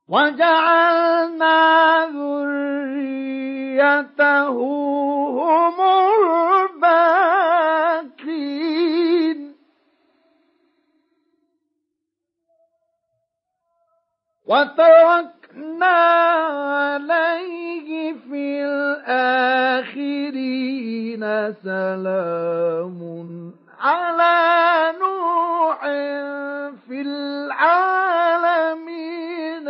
وجعلنا ذريته هم الباقين وتركنا عليه في الآخرين سلام على نوح في العالمين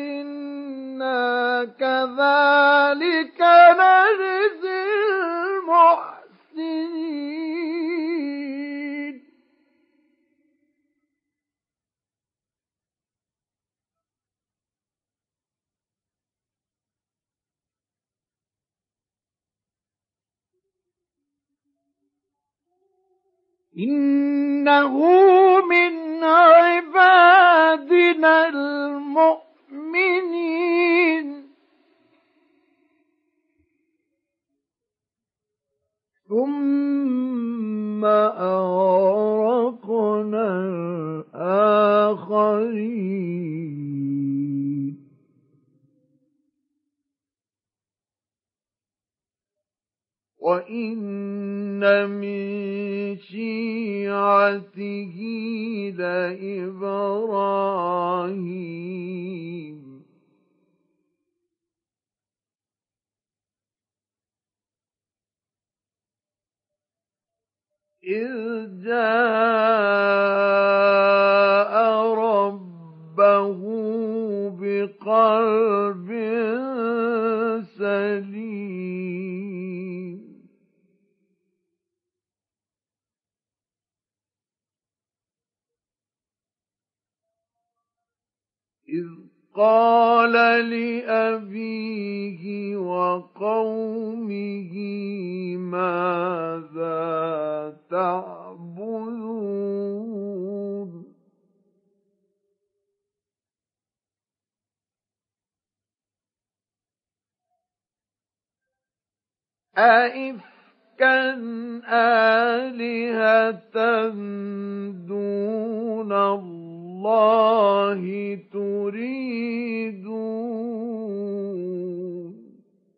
إنا كذلك نجزي المحسنين إنه من عبادنا المؤمنين ثم أغرقنا الآخرين وإن من شيعته لإبراهيم إذ جاء ربه بقلب سليم إذ قال لأبيه وقومه ماذا تعبدون أئفكا آلهة دون الله تريدون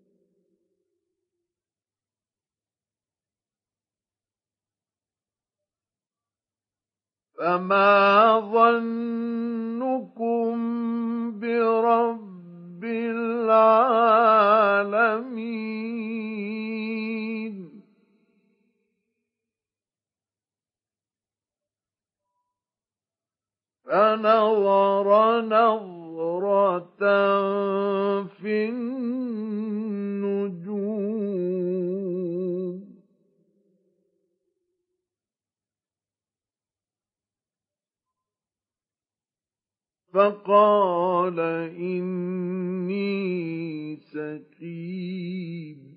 فما ظنكم برب العالمين فنظر نظرة في النجوم فقال إني سقيم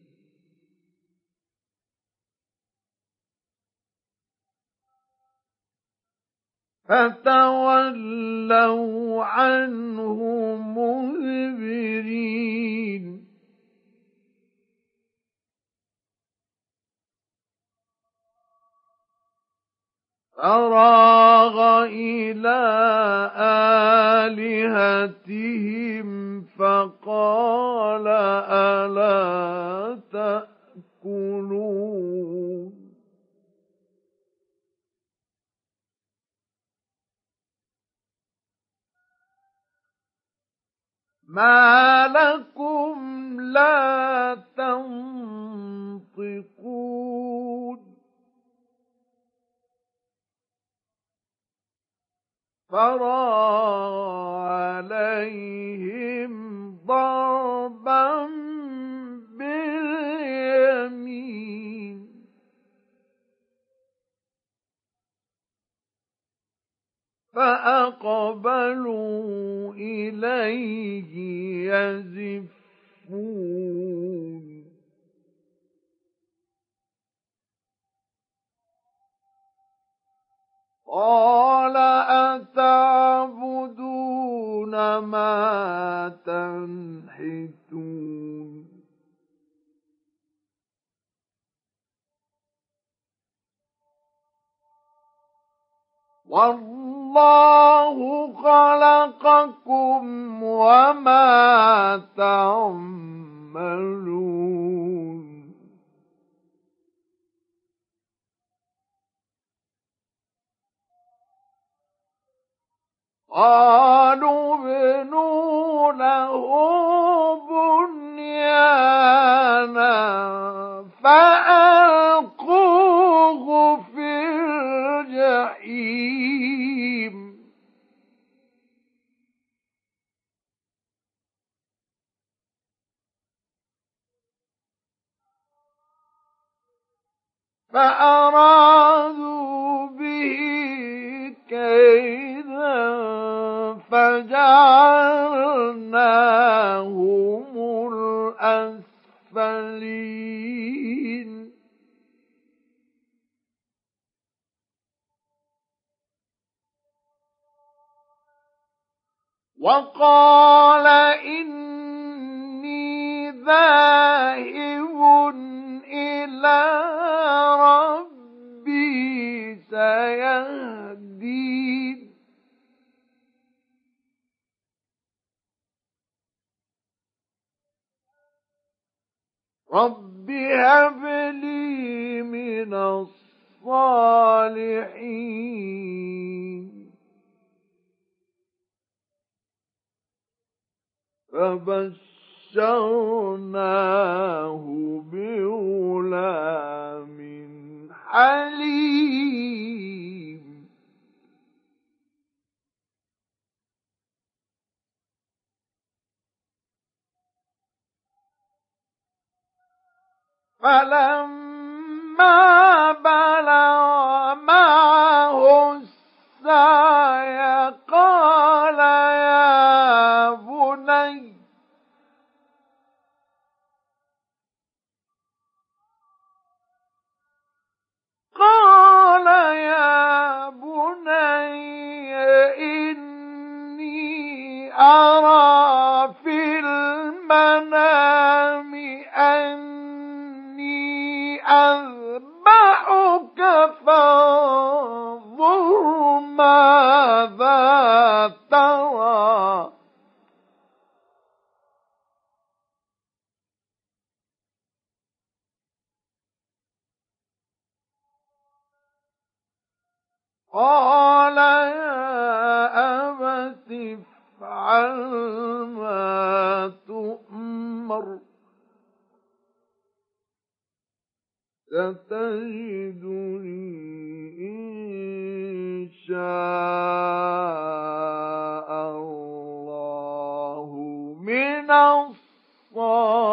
فتولوا عنه مدبرين فراغ إلى آلهتهم فقال ألا تأكلون ما لكم لا تنطقون فراغ عليهم ضربا باليمين فأقبلوا إليه يزفون قال أتعبدون ما تنحتون والله خلقكم وما تعملون قالوا ابنوا له بنيانا فألقوه في الجحيم فأرادوا به كيدا فجعلناهم الأسفلين وقال إني ذاهب إلى ربي سيهدين رب هب لي من الصالحين فبشرناه بغلام حليم فلما بلغ معه السعي قال يا بني إني أرى في المنام أني أذبحك فانظر ماذا ترى قال يا أبت افعل ما تؤمر ستجدني إن شاء الله من الصالحين